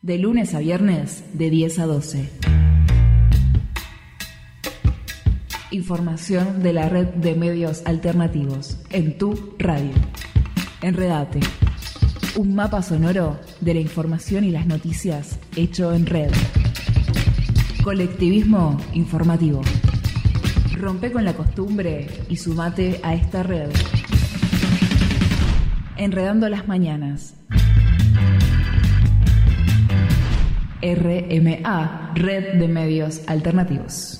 De lunes a viernes, de 10 a 12. Información de la red de medios alternativos en tu radio. Enredate. Un mapa sonoro de la información y las noticias hecho en red. Colectivismo informativo. Rompe con la costumbre y sumate a esta red. Enredando las mañanas. RMA, Red de Medios Alternativos.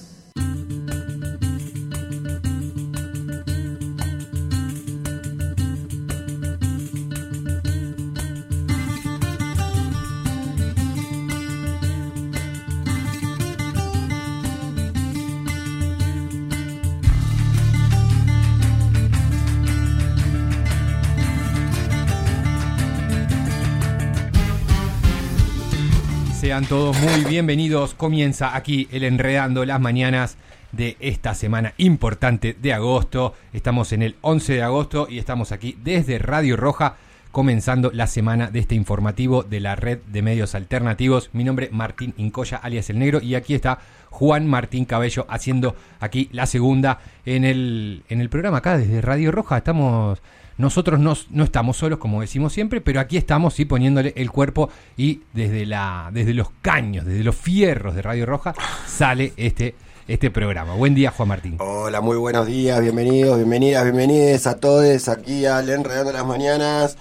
Sean todos muy bienvenidos. Comienza aquí el Enredando las Mañanas de esta semana importante de agosto. Estamos en el 11 de agosto y estamos aquí desde Radio Roja comenzando la semana de este informativo de la Red de Medios Alternativos. Mi nombre es Martín Incoya, alias El Negro, y aquí está Juan Martín Cabello haciendo aquí la segunda en el programa acá desde Radio Roja. Nosotros no estamos solos, como decimos siempre, pero aquí estamos, sí, poniéndole el cuerpo, y desde los caños, desde los fierros de Radio Roja sale este programa. Buen día, Juan Martín. Hola, muy buenos días, bienvenidos, bienvenidas a todos aquí al Enredando las Mañanas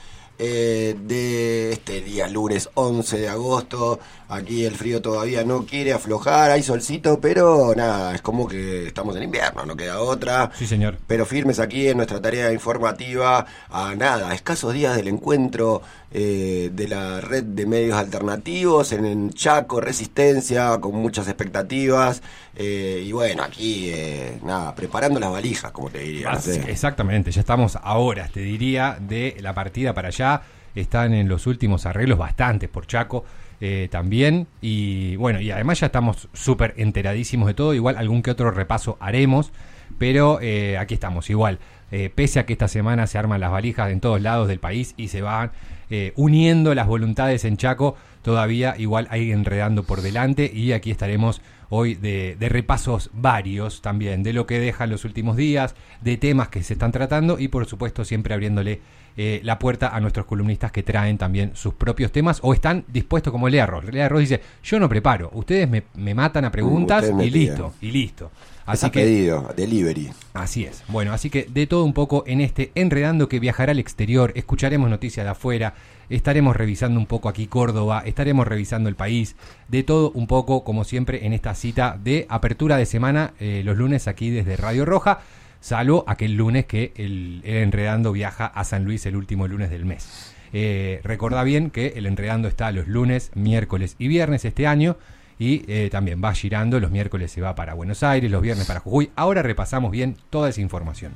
de este día lunes 11 de agosto. Aquí el frío todavía no quiere aflojar, hay solcito, pero nada, es como que estamos en invierno, no queda otra. Sí, señor. Pero firmes aquí en nuestra tarea informativa, a escasos días del encuentro de la Red de Medios Alternativos en Chaco, Resistencia, con muchas expectativas. Y bueno, aquí, preparando las valijas, como te diría. No sé. Exactamente, ya estamos a horas, te diría, de la partida para allá. Están en los últimos arreglos, bastantes por Chaco también. Y bueno, y además ya estamos súper enteradísimos de todo. Igual algún que otro repaso haremos, pero aquí estamos igual. Pese a que esta semana se arman las valijas en todos lados del país y se van uniendo las voluntades en Chaco, todavía igual hay enredando por delante, y aquí estaremos hoy de repasos varios también, de lo que dejan los últimos días, de temas que se están tratando, y por supuesto siempre abriéndole la puerta a nuestros columnistas que traen también sus propios temas o están dispuestos, como Lea Ross. Lea Ross dice: yo no preparo, ustedes me matan a preguntas y listo. Así que pedido, delivery. Así es. Bueno, así que de todo un poco en este Enredando, que viajará al exterior, escucharemos noticias de afuera, estaremos revisando un poco aquí Córdoba, estaremos revisando el país, de todo un poco, como siempre, en esta cita de apertura de semana, los lunes aquí desde Radio Roja, salvo aquel lunes que el Enredando viaja a San Luis el último lunes del mes. Recordá bien que el Enredando está los lunes, miércoles y viernes este año, y también va girando, los miércoles se va para Buenos Aires, los viernes para Jujuy. Ahora repasamos bien toda esa información.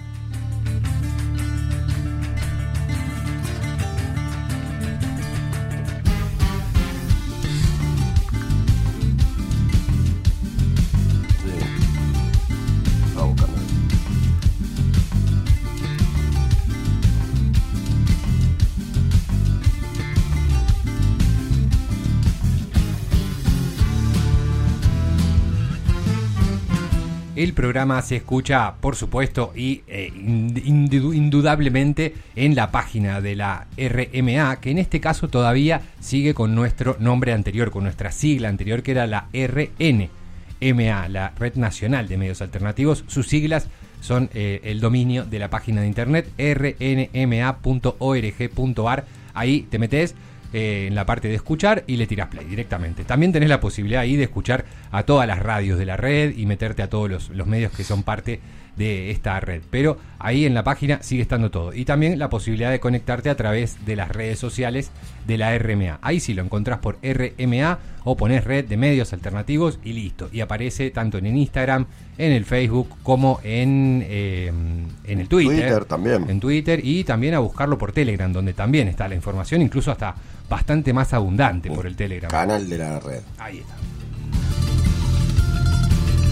El programa se escucha, por supuesto, y indudablemente en la página de la RMA, que en este caso todavía sigue con nuestro nombre anterior, con nuestra sigla anterior, que era la RNMA, la Red Nacional de Medios Alternativos. Sus siglas son el dominio de la página de internet rnma.org.ar. Ahí te metes en la parte de escuchar y le tirás play directamente. También tenés la posibilidad ahí de escuchar a todas las radios de la red y meterte a todos los medios que son parte de esta red, pero ahí en la página sigue estando todo, y también la posibilidad de conectarte a través de las redes sociales de la RMA. Ahí sí lo encontrás por RMA o ponés Red de Medios Alternativos y listo, y aparece tanto en Instagram, en el Facebook, como en el Twitter también. En Twitter, y también a buscarlo por Telegram, donde también está la información, incluso hasta bastante más abundante por el Telegram. Canal de la red. Ahí está.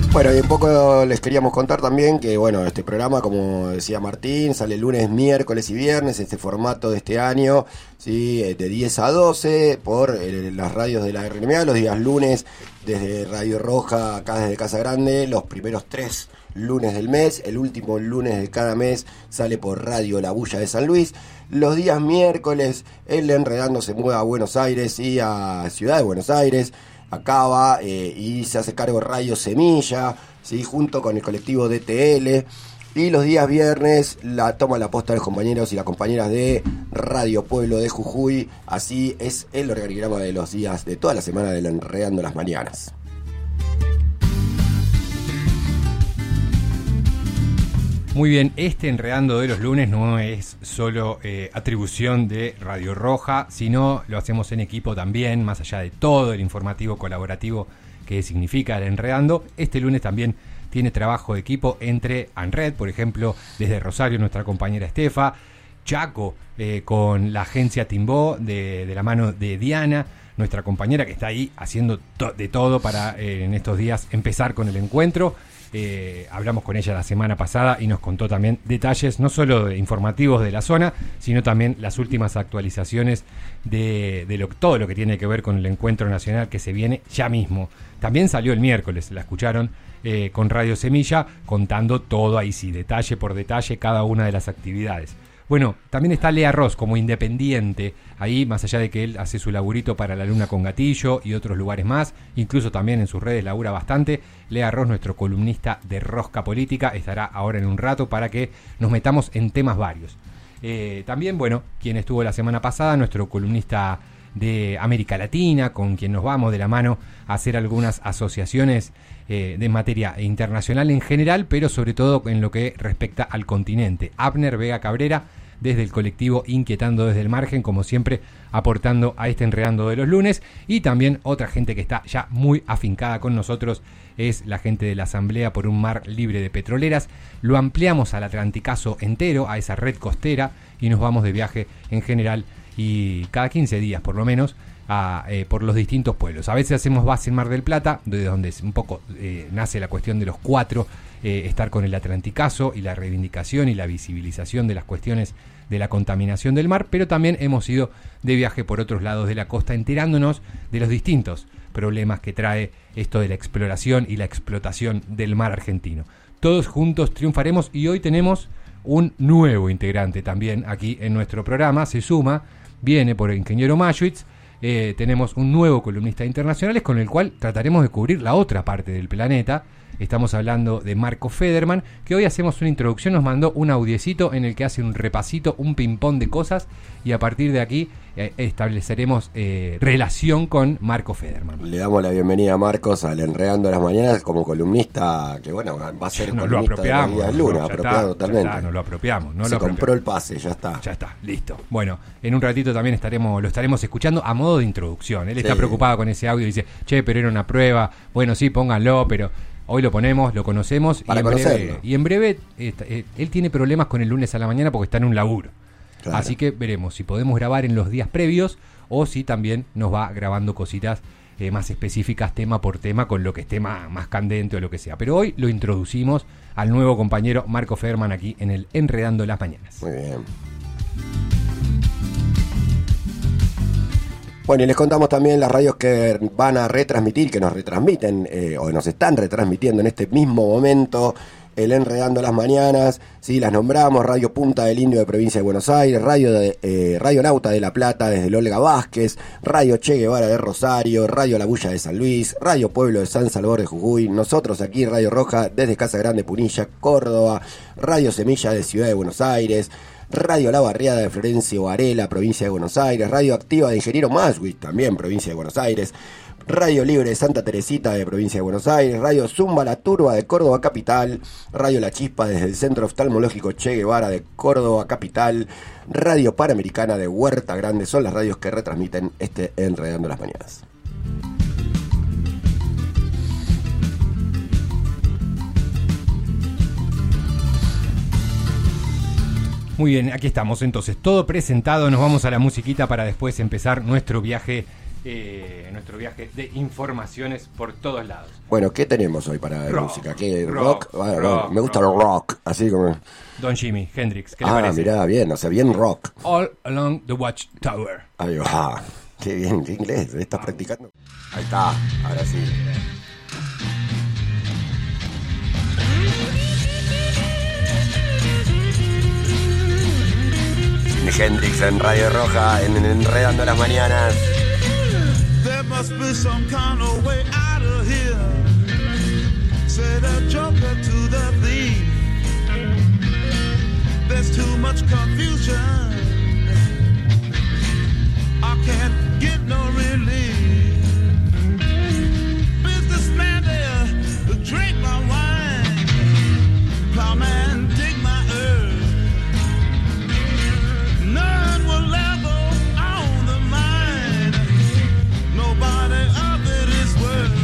Bueno, y un poco les queríamos contar también que, bueno, este programa, como decía Martín, sale lunes, miércoles y viernes, este formato de este año, ¿sí? De 10 a 12 por las radios de la RNMA, los días lunes desde Radio Roja, acá desde Casa Grande, los primeros 3 lunes del mes, el último lunes de cada mes sale por Radio La Bulla de San Luis. Los días miércoles, el Enredando se mueve a Buenos Aires y a Ciudad de Buenos Aires. Acaba y se hace cargo Radio Semilla, ¿sí? Junto con el colectivo DTL. Y los días viernes la toma la posta de los compañeros y las compañeras de Radio Pueblo de Jujuy. Así es el organigrama de los días de toda la semana del Enredando las Mañanas. Muy bien, este Enredando de los lunes no es solo atribución de Radio Roja, sino lo hacemos en equipo también, más allá de todo el informativo colaborativo que significa el Enredando. Este lunes también tiene trabajo de equipo entre ANRED, por ejemplo, desde Rosario, nuestra compañera Estefa, Chaco, con la agencia Timbó, de la mano de Diana, nuestra compañera que está ahí haciendo de todo para en estos días empezar con el encuentro. Hablamos con ella la semana pasada y nos contó también detalles no solo informativos de la zona, sino también las últimas actualizaciones de todo lo que tiene que ver con el encuentro nacional que se viene ya mismo. También salió el miércoles, la escucharon con Radio Semilla, contando todo ahí sí, detalle por detalle, cada una de las actividades. Bueno, también está Lea Ross como independiente, ahí más allá de que él hace su laburito para La Luna con Gatillo y otros lugares más, incluso también en sus redes labura bastante. Lea Ross, nuestro columnista de Rosca Política, estará ahora en un rato para que nos metamos en temas varios. También, bueno, quien estuvo la semana pasada, nuestro columnista de América Latina, con quien nos vamos de la mano a hacer algunas asociaciones de materia internacional en general, pero sobre todo en lo que respecta al continente. Abner Vega Cabrera, desde el colectivo Inquietando desde el Margen, como siempre, aportando a este Enredando de los lunes. Y también otra gente que está ya muy afincada con nosotros es la gente de la Asamblea por un Mar Libre de Petroleras. Lo ampliamos al Atlanticazo entero, a esa red costera, y nos vamos de viaje en general, y cada 15 días por lo menos, por los distintos pueblos. A veces hacemos base en Mar del Plata, de donde un poco nace la cuestión de los 4, estar con el Atlanticazo y la reivindicación y la visibilización de las cuestiones de la contaminación del mar, pero también hemos ido de viaje por otros lados de la costa, enterándonos de los distintos problemas que trae esto de la exploración y la explotación del mar argentino. Todos juntos triunfaremos, y hoy tenemos un nuevo integrante también aquí en nuestro programa. Se suma, viene por el ingeniero Maschwitz. Tenemos un nuevo columnista internacional con el cual trataremos de cubrir la otra parte del planeta. Estamos hablando de Marco Federman, que hoy hacemos una introducción, nos mandó un audiecito en el que hace un repasito, un ping-pong de cosas, y a partir de aquí estableceremos relación con Marco Federman. Le damos la bienvenida a Marcos al Enredando las Mañanas como columnista, que bueno, va a ser nos columnista lo apropiamos, de la Luna, apropiado totalmente. Nos lo apropiamos. Se compró el pase, ya está. Ya está, listo. Bueno, en un ratito también lo estaremos escuchando a modo de introducción. Él está preocupado con ese audio y dice, che, pero era una prueba. Bueno, sí, pónganlo, pero hoy lo ponemos, lo conocemos. Para conocerlo. Y en breve, él tiene problemas con el lunes a la mañana porque está en un laburo. Claro. Así que veremos si podemos grabar en los días previos o si también nos va grabando cositas más específicas, tema por tema, con lo que esté más candente o lo que sea. Pero hoy lo introducimos al nuevo compañero Marco Federman aquí en el Enredando las Mañanas. Muy bien. Bueno, y les contamos también las radios que van a retransmitir, que nos retransmiten o nos están retransmitiendo en este mismo momento el Enredando las Mañanas. Sí, las nombramos: Radio Punta del Indio de Provincia de Buenos Aires, Radio Nauta de La Plata desde el Olga Vázquez, Radio Che Guevara de Rosario, Radio La Bulla de San Luis, Radio Pueblo de San Salvador de Jujuy, nosotros aquí Radio Roja desde Casa Grande, Punilla, Córdoba, Radio Semilla de Ciudad de Buenos Aires, Radio La Barriada de Florencio Varela, Provincia de Buenos Aires, Radio Activa de Ingeniero Maschwitz, también Provincia de Buenos Aires, Radio Libre de Santa Teresita de Provincia de Buenos Aires, Radio Zumba La Turba de Córdoba Capital, Radio La Chispa desde el Centro Oftalmológico Che Guevara de Córdoba Capital, Radio Panamericana de Huerta Grande. Son las radios que retransmiten este Enredando las Mañanas. Muy bien, aquí estamos entonces, todo presentado. Nos vamos a la musiquita para después empezar nuestro viaje nuestro viaje de informaciones por todos lados. Bueno, ¿qué tenemos hoy para música? ¿Qué rock? Bueno, rock, me gusta el rock, así como... Don Jimi Hendrix, ¿qué le parece? Mirá, bien, o sea, bien rock. All Along the Watchtower. Ahí va, qué bien, qué inglés, ¿estás practicando? Ahí está, ahora sí. Jimi Hendrix en Radio Roja, en Enredando las Mañanas. There must be some kind of way out of here. Said a joker to the thief. There's too much confusion. I can't get no relief. Businessman there, drink my wine. Plowman, dig my earth. None will level on the mine. Nobody of it is worth.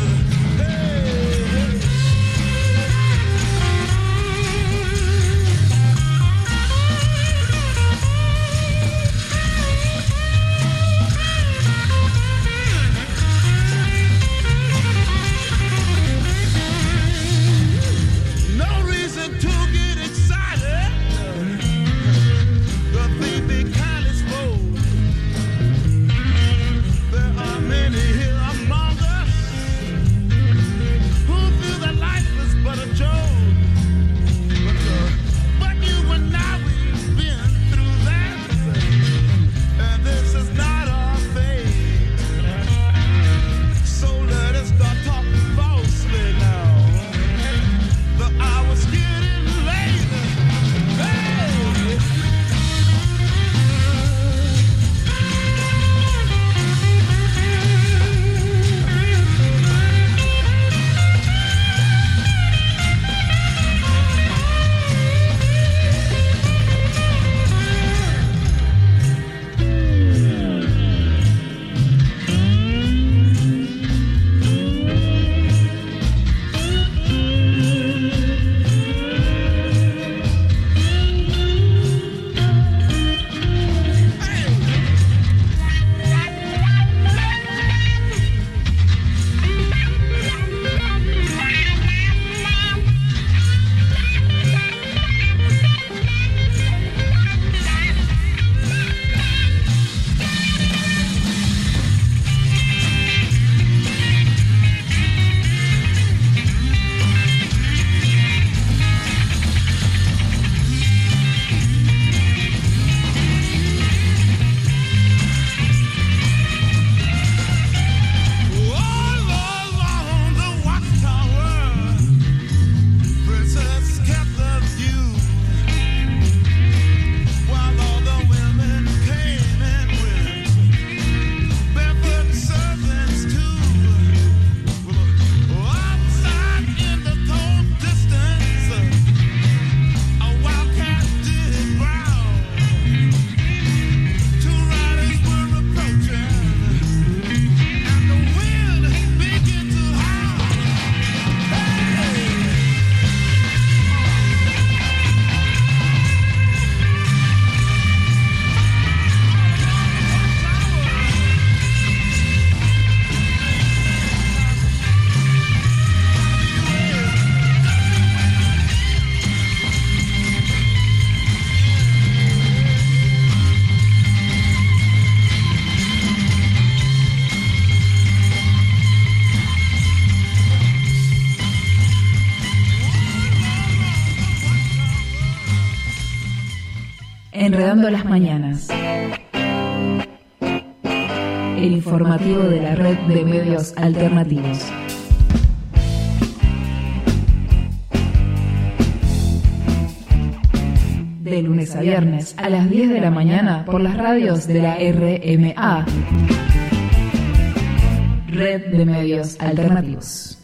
Enredando las Mañanas. El informativo de la red de medios alternativos. De lunes a viernes a las 10 de la mañana por las radios de la RMA. Red de Medios Alternativos.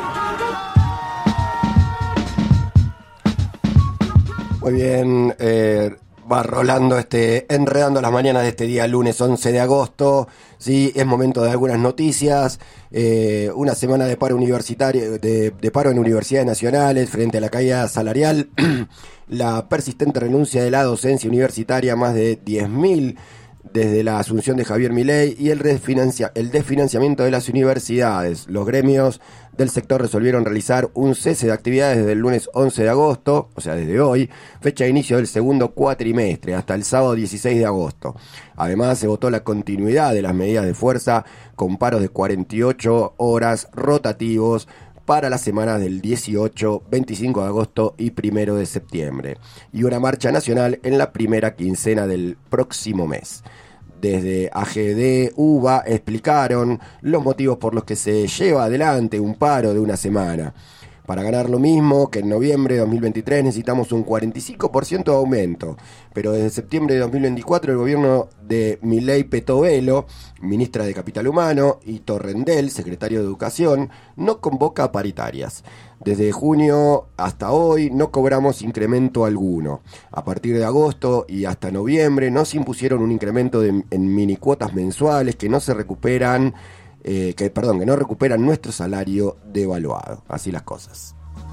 Muy bien, va rolando Enredando las Mañanas de este día lunes 11 de agosto. Sí, es momento de algunas noticias. Una semana de paro universitario, de paro en universidades nacionales frente a la caída salarial. La persistente renuncia de la docencia universitaria, más de 10.000 desde la asunción de Javier Milei y el desfinanciamiento de las universidades. Los gremios del sector resolvieron realizar un cese de actividades desde el lunes 11 de agosto, o sea, desde hoy, fecha de inicio del segundo cuatrimestre, hasta el sábado 16 de agosto. Además, se votó la continuidad de las medidas de fuerza con paros de 48 horas rotativos para las semanas del 18, 25 de agosto y 1 de septiembre, y una marcha nacional en la primera quincena del próximo mes. Desde AGD UBA explicaron los motivos por los que se lleva adelante un paro de una semana. Para ganar lo mismo que en noviembre de 2023 necesitamos un 45% de aumento, pero desde septiembre de 2024 el gobierno de Milei Petovelo, ministra de Capital Humano, y Torrendel, secretario de Educación, no convoca paritarias. Desde junio hasta hoy no cobramos incremento alguno. A partir de agosto y hasta noviembre nos impusieron un incremento en minicuotas mensuales que no recuperan nuestro salario devaluado. Así las cosas.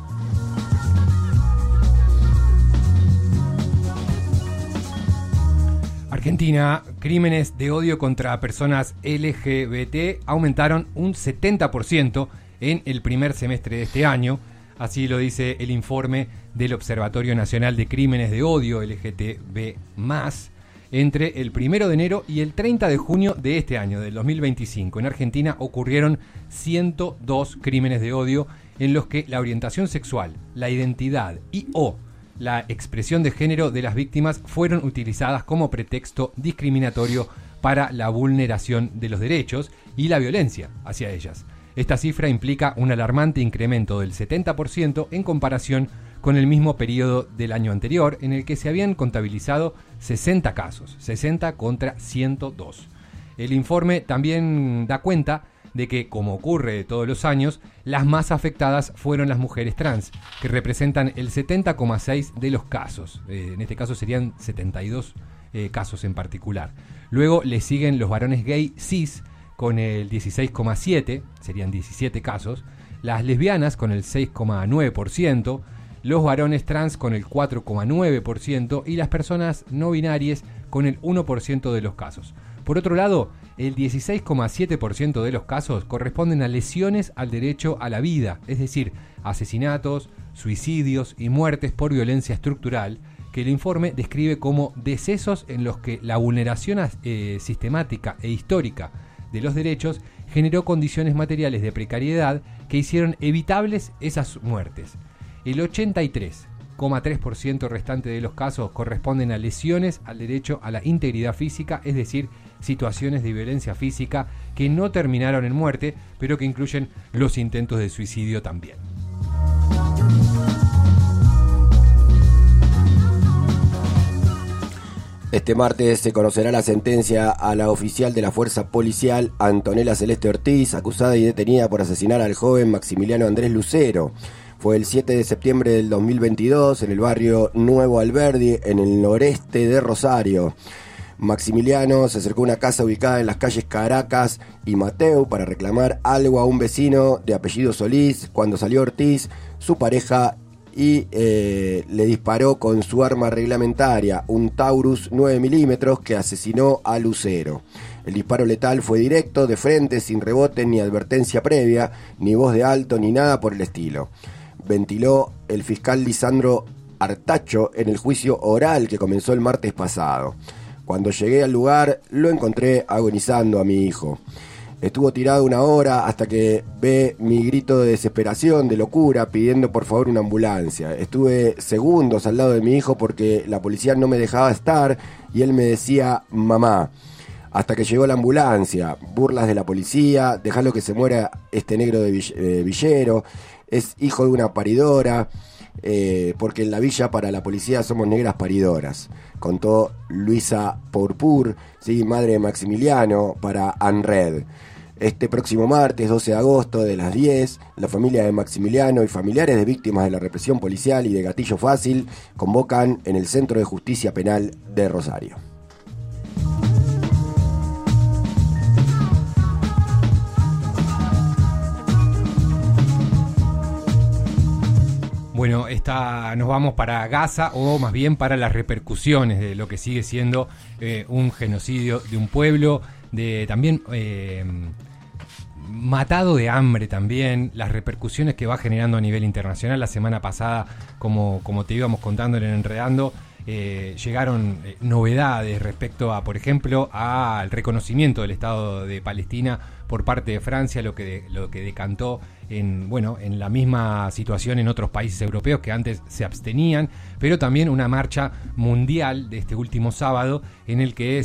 Argentina, crímenes de odio contra personas LGBT aumentaron un 70% en el primer semestre de este año. Así lo dice el informe del Observatorio Nacional de Crímenes de Odio LGTB+. Entre el 1 de enero y el 30 de junio de este año, del 2025, en Argentina ocurrieron 102 crímenes de odio en los que la orientación sexual, la identidad y/o la expresión de género de las víctimas fueron utilizadas como pretexto discriminatorio para la vulneración de los derechos y la violencia hacia ellas. Esta cifra implica un alarmante incremento del 70% en comparación con el mismo periodo del año anterior, en el que se habían contabilizado 60 casos, 60 contra 102. El informe también da cuenta de que, como ocurre todos los años, las más afectadas fueron las mujeres trans, que representan el 70,6% de los casos. En este caso serían 72 casos en particular. Luego le siguen los varones gay cis, con el 16,7%, serían 17 casos, las lesbianas con el 6,9%, los varones trans con el 4,9% y las personas no binarias con el 1% de los casos. Por otro lado, el 16,7% de los casos corresponden a lesiones al derecho a la vida, es decir, asesinatos, suicidios y muertes por violencia estructural, que el informe describe como decesos en los que la vulneración sistemática e histórica de los derechos generó condiciones materiales de precariedad que hicieron evitables esas muertes. El 83,3% restante de los casos corresponden a lesiones al derecho a la integridad física, es decir, situaciones de violencia física que no terminaron en muerte, pero que incluyen los intentos de suicidio también. Este martes se conocerá la sentencia a la oficial de la Fuerza Policial, Antonella Celeste Ortiz, acusada y detenida por asesinar al joven Maximiliano Andrés Lucero. Fue el 7 de septiembre del 2022 en el barrio Nuevo Alberdi, en el noreste de Rosario. Maximiliano se acercó a una casa ubicada en las calles Caracas y Mateu para reclamar algo a un vecino de apellido Solís. Cuando salió Ortiz, su pareja, y le disparó con su arma reglamentaria, un Taurus 9 milímetros, que asesinó a Lucero. El disparo letal fue directo, de frente, sin rebote ni advertencia previa, ni voz de alto, ni nada por el estilo. Ventiló el fiscal Lisandro Artacho en el juicio oral que comenzó el martes pasado. Cuando llegué al lugar, lo encontré agonizando a mi hijo. Estuvo tirado 1 hora hasta que ve mi grito de desesperación, de locura, pidiendo por favor una ambulancia. Estuve segundos al lado de mi hijo porque la policía no me dejaba estar y él me decía mamá. Hasta que llegó la ambulancia, burlas de la policía, dejalo que se muera este negro de villero, es hijo de una paridora, porque en la villa para la policía somos negras paridoras, contó Luisa Pourpur, ¿sí? Madre de Maximiliano, para ANRED. Este próximo martes 12 de agosto de las 10, la familia de Maximiliano y familiares de víctimas de la represión policial y de gatillo fácil convocan en el Centro de Justicia Penal de Rosario. Bueno, nos vamos para Gaza, o más bien para las repercusiones de lo que sigue siendo un genocidio de un pueblo, de también matado de hambre también, las repercusiones que va generando a nivel internacional. La semana pasada, como te íbamos contando en Enredando, llegaron novedades respecto a, por ejemplo, al reconocimiento del Estado de Palestina por parte de Francia, lo que decantó en la misma situación en otros países europeos que antes se abstenían, pero también una marcha mundial de este último sábado en el que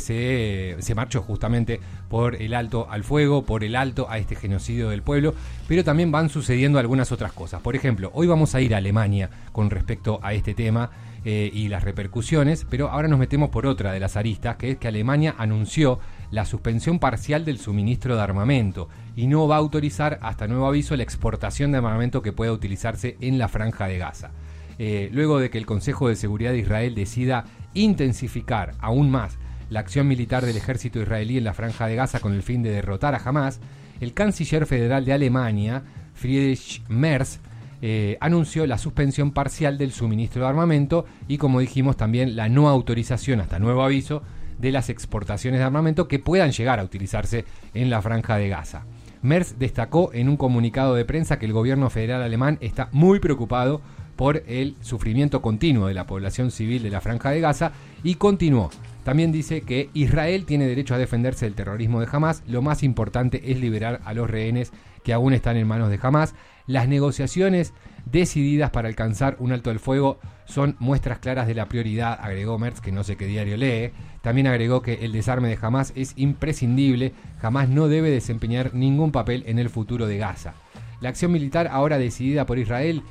se marchó justamente por el alto al fuego, por el alto a este genocidio del pueblo, pero también van sucediendo algunas otras cosas. Por ejemplo, hoy vamos a ir a Alemania con respecto a este tema y las repercusiones, pero ahora nos metemos por otra de las aristas, que es que Alemania anunció la suspensión parcial del suministro de armamento y no va a autorizar hasta nuevo aviso la exportación de armamento que pueda utilizarse en la Franja de Gaza. Luego de que el Consejo de Seguridad de Israel decida intensificar aún más la acción militar del ejército israelí en la Franja de Gaza con el fin de derrotar a Hamás, el canciller federal de Alemania, Friedrich Merz, anunció la suspensión parcial del suministro de armamento y, como dijimos, también la no autorización hasta nuevo aviso de las exportaciones de armamento que puedan llegar a utilizarse en la Franja de Gaza. Merz destacó en un comunicado de prensa que el gobierno federal alemán está muy preocupado por el sufrimiento continuo de la población civil de la Franja de Gaza y continuó. También dice que Israel tiene derecho a defenderse del terrorismo de Hamás. Lo más importante es liberar a los rehenes que aún están en manos de Hamás. Las negociaciones decididas para alcanzar un alto el fuego son muestras claras de la prioridad, agregó Merz, que no sé qué diario lee. También agregó que el desarme de Hamás es imprescindible. Hamás no debe desempeñar ningún papel en el futuro de Gaza. La acción militar ahora decidida por Israel,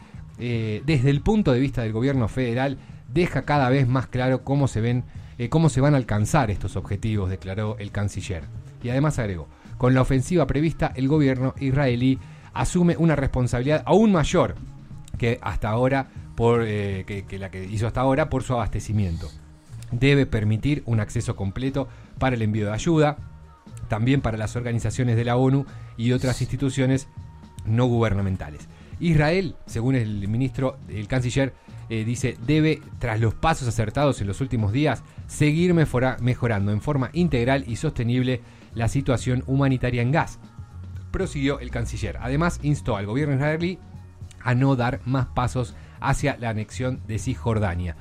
desde el punto de vista del gobierno federal, deja cada vez más claro cómo se van a alcanzar estos objetivos, declaró el canciller. Y además agregó, con la ofensiva prevista, el gobierno israelí asume una responsabilidad aún mayor que hasta ahora que la que hizo hasta ahora por su abastecimiento. Debe permitir un acceso completo para el envío de ayuda, también para las organizaciones de la ONU y otras instituciones no gubernamentales. Israel, según el canciller, dice, debe, tras los pasos acertados en los últimos días, seguir mejorando en forma integral y sostenible la situación humanitaria en Gaza. Prosiguió el canciller. Además, instó al gobierno israelí a no dar más pasos hacia la anexión de Cisjordania.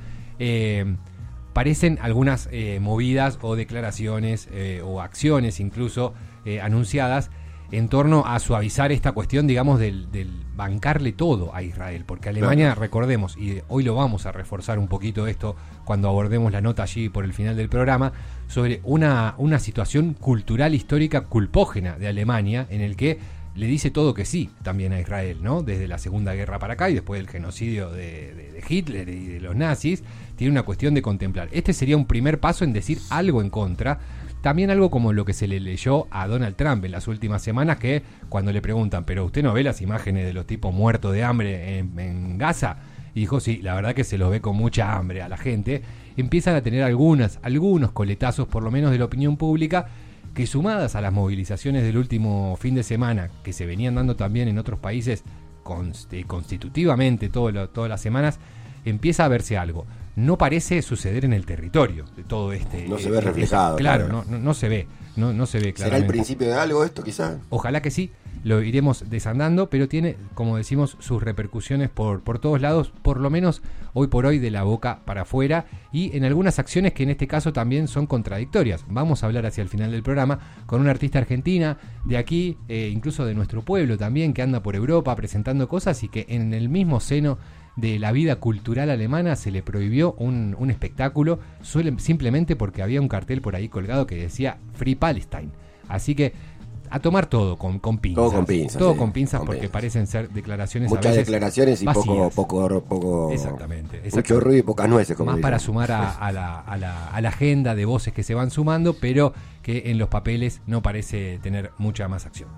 Parecen algunas movidas o declaraciones o acciones incluso anunciadas en torno a suavizar esta cuestión, digamos, del bancarle todo a Israel, porque Alemania, recordemos, y hoy lo vamos a reforzar un poquito esto cuando abordemos la nota allí por el final del programa, sobre una situación cultural histórica culpógena de Alemania, en el que le dice todo que sí también a Israel, ¿no? Desde la Segunda Guerra para acá y después del genocidio de Hitler y de los nazis, tiene una cuestión de contemplar. Este sería un primer paso en decir algo en contra. También algo como lo que se le leyó a Donald Trump en las últimas semanas, que cuando le preguntan, ¿pero usted no ve las imágenes de los tipos muertos de hambre en Gaza? Y dijo, sí, la verdad que se los ve con mucha hambre a la gente. Empiezan a tener algunos coletazos, por lo menos de la opinión pública, que sumadas a las movilizaciones del último fin de semana, que se venían dando también en otros países constitutivamente todas las semanas, empieza a verse algo. No parece suceder en el territorio de todo este... No se ve reflejado. Claro, no se ve. No se ve claramente. ¿Será el principio de algo esto, quizás? Ojalá que sí, lo iremos desandando, pero tiene, como decimos, sus repercusiones por todos lados, por lo menos hoy por hoy de la boca para afuera, y en algunas acciones que en este caso también son contradictorias. Vamos a hablar hacia el final del programa con una artista argentina de aquí, incluso de nuestro pueblo también, que anda por Europa presentando cosas y que en el mismo seno de la vida cultural alemana se le prohibió un espectáculo simplemente porque había un cartel por ahí colgado que decía Free Palestine. Así que a tomar todo con pinzas. Todo con pinzas. Todo con pinzas porque parecen ser declaraciones muchas a veces declaraciones y vacías. poco Exactamente. Mucho ruido y pocas nueces, como más dicen. para sumar a la agenda de voces que se van sumando, pero que en los papeles no parece tener mucha más acción.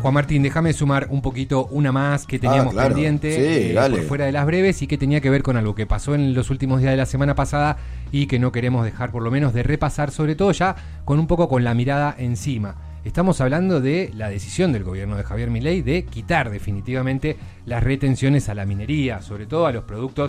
Juan Martín, déjame sumar un poquito una más que teníamos pendiente por fuera de las breves y que tenía que ver con algo que pasó en los últimos días de la semana pasada y que no queremos dejar por lo menos de repasar, sobre todo ya con un poco con la mirada encima. Estamos hablando de la decisión del gobierno de Javier Milei de quitar definitivamente las retenciones a la minería, sobre todo a los productos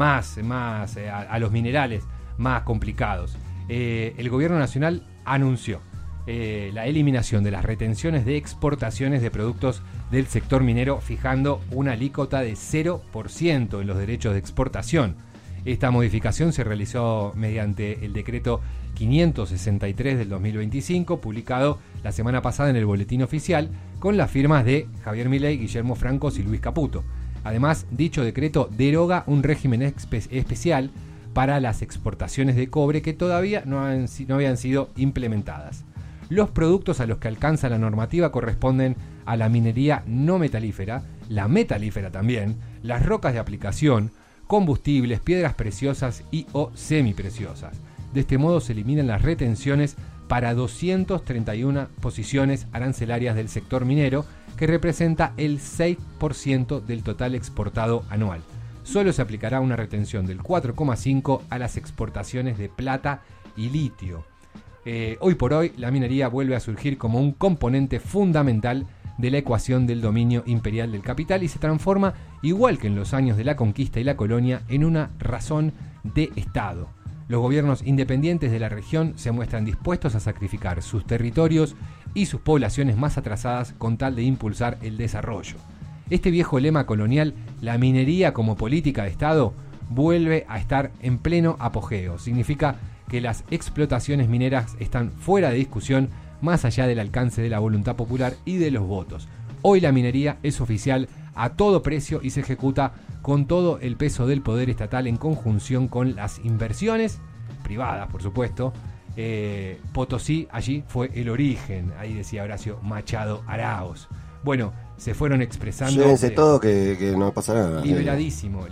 a los minerales más complicados. El gobierno nacional anunció la eliminación de las retenciones de exportaciones de productos del sector minero, fijando una alícuota de 0% en los derechos de exportación. Esta modificación se realizó mediante el decreto 563 del 2025, publicado la semana pasada en el Boletín Oficial, con las firmas de Javier Milei, Guillermo Francos y Luis Caputo. Además, dicho decreto deroga un régimen especial para las exportaciones de cobre que todavía no habían sido implementadas. Los productos a los que alcanza la normativa corresponden a la minería no metalífera, la metalífera también, las rocas de aplicación, combustibles, piedras preciosas y o semipreciosas. De este modo se eliminan las retenciones para 231 posiciones arancelarias del sector minero, que representa el 6% del total exportado anual. Solo se aplicará una retención del 4,5% a las exportaciones de plata y litio. Hoy por hoy, la minería vuelve a surgir como un componente fundamental de la ecuación del dominio imperial del capital y se transforma, igual que en los años de la conquista y la colonia, en una razón de Estado. Los gobiernos independientes de la región se muestran dispuestos a sacrificar sus territorios y sus poblaciones más atrasadas con tal de impulsar el desarrollo. Este viejo lema colonial, la minería como política de Estado, vuelve a estar en pleno apogeo. Significa que las explotaciones mineras están fuera de discusión, más allá del alcance de la voluntad popular y de los votos. Hoy la minería es oficial a todo precio y se ejecuta con todo el peso del poder estatal en conjunción con las inversiones privadas, por supuesto. Potosí allí fue el origen, ahí decía Horacio Machado Arauz. Bueno, se fueron expresando. Llévense todo que no pasa nada. Liberadísimo.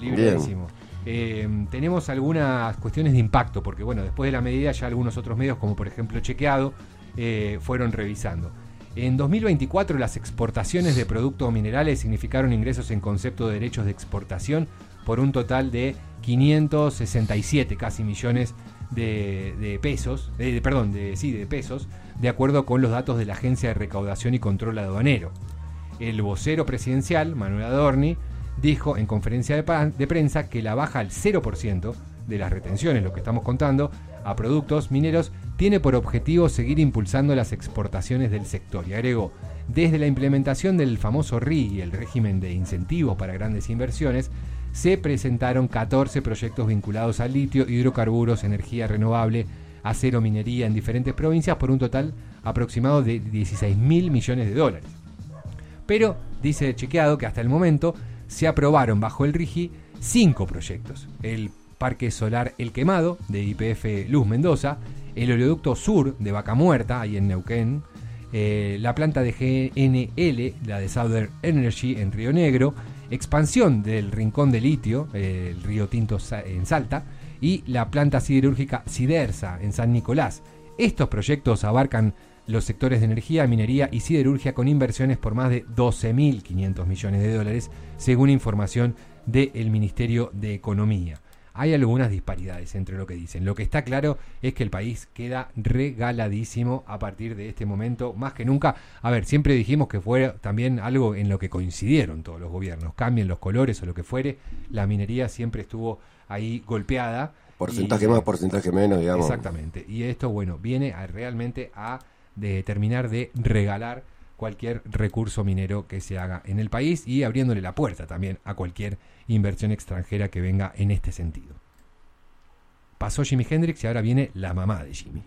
Tenemos algunas cuestiones de impacto, porque bueno, después de la medida ya algunos otros medios, como por ejemplo Chequeado, fueron revisando. En 2024 las exportaciones de productos minerales significaron ingresos en concepto de derechos de exportación por un total de 567 casi millones de pesos, de pesos, de acuerdo con los datos de la Agencia de Recaudación y Control Aduanero. El vocero presidencial, Manuel Adorni, dijo en conferencia de prensa que la baja al 0% de las retenciones, lo que estamos contando, a productos mineros, tiene por objetivo seguir impulsando las exportaciones del sector. Y agregó, desde la implementación del famoso RIGI, el régimen de incentivos para grandes inversiones, se presentaron 14 proyectos vinculados al litio, hidrocarburos, energía renovable, acero, minería en diferentes provincias por un total aproximado de 16.000 millones de dólares. Pero, dice Chequeado, que hasta el momento se aprobaron bajo el RIGI 5 proyectos. El Parque Solar El Quemado, de YPF Luz Mendoza, el oleoducto sur de Vaca Muerta, ahí en Neuquén, la planta de GNL, la de Southern Energy en Río Negro, expansión del Rincón de Litio, el Río Tinto en Salta, y la planta siderúrgica Sidersa en San Nicolás. Estos proyectos abarcan los sectores de energía, minería y siderurgia con inversiones por más de 12.500 millones de dólares, según información del Ministerio de Economía. Hay algunas disparidades entre lo que dicen. Lo que está claro es que el país queda regaladísimo a partir de este momento, más que nunca. A ver, siempre dijimos que fue también algo en lo que coincidieron todos los gobiernos. Cambien los colores o lo que fuere, la minería siempre estuvo ahí golpeada. Porcentaje más, porcentaje menos, digamos. Exactamente. Y esto, bueno, viene realmente a terminar de regalar cualquier recurso minero que se haga en el país y abriéndole la puerta también a cualquier inversión extranjera que venga en este sentido. Pasó Jimi Hendrix y ahora viene la mamá de Jimi.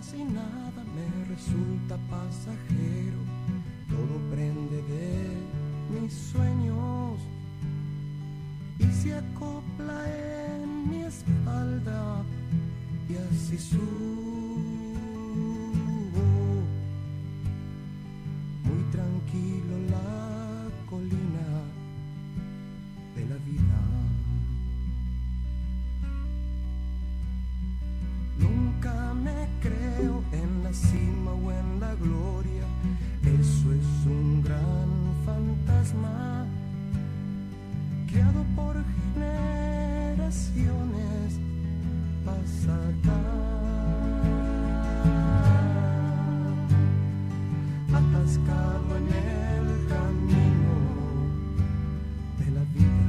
Casi nada me resulta pasajero, todo prende de mis sueños y se acopla en mi espalda y así subo muy tranquilo la colina de la vida. Nunca me creo en la cima o en la gloria, eso es un gran fantasma creado por generaciones pasadas, atascado en el camino de la vida.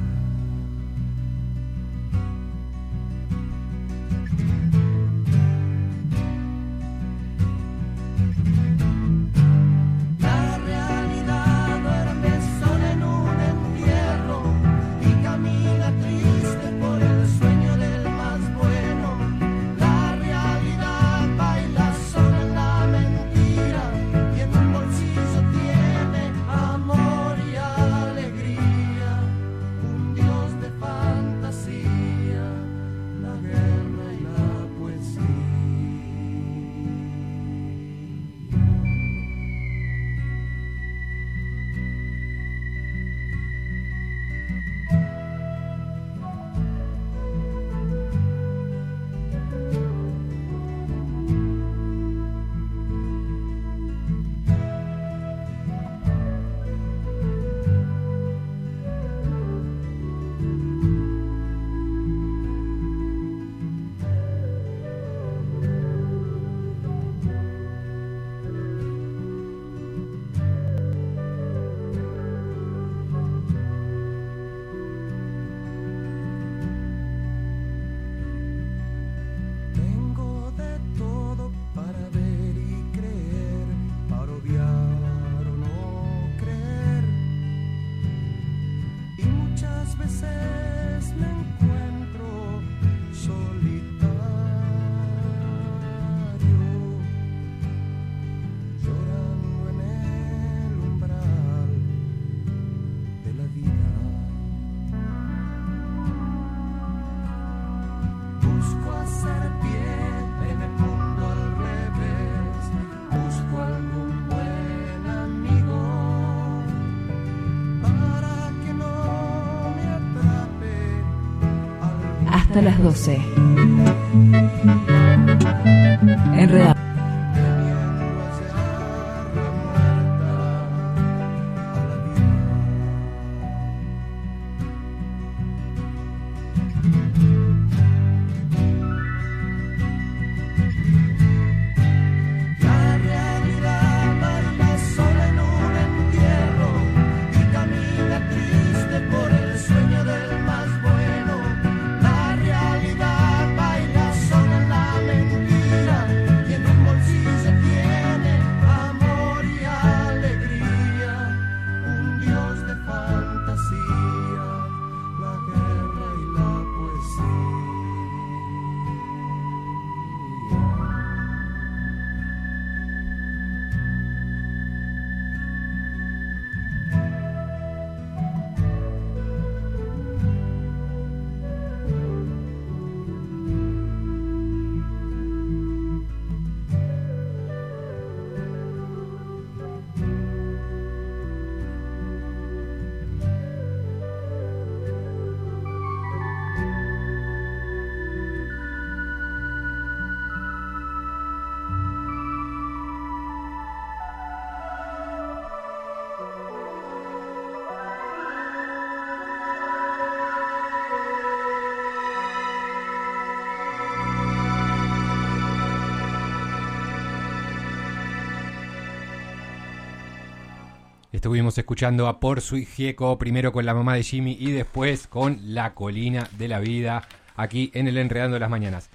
Hasta las 12. Enredado. Estuvimos escuchando a Porzu y Gieco, primero con La mamá de Jimmy y después con La colina de la vida, aquí en el Enredando las Mañanas.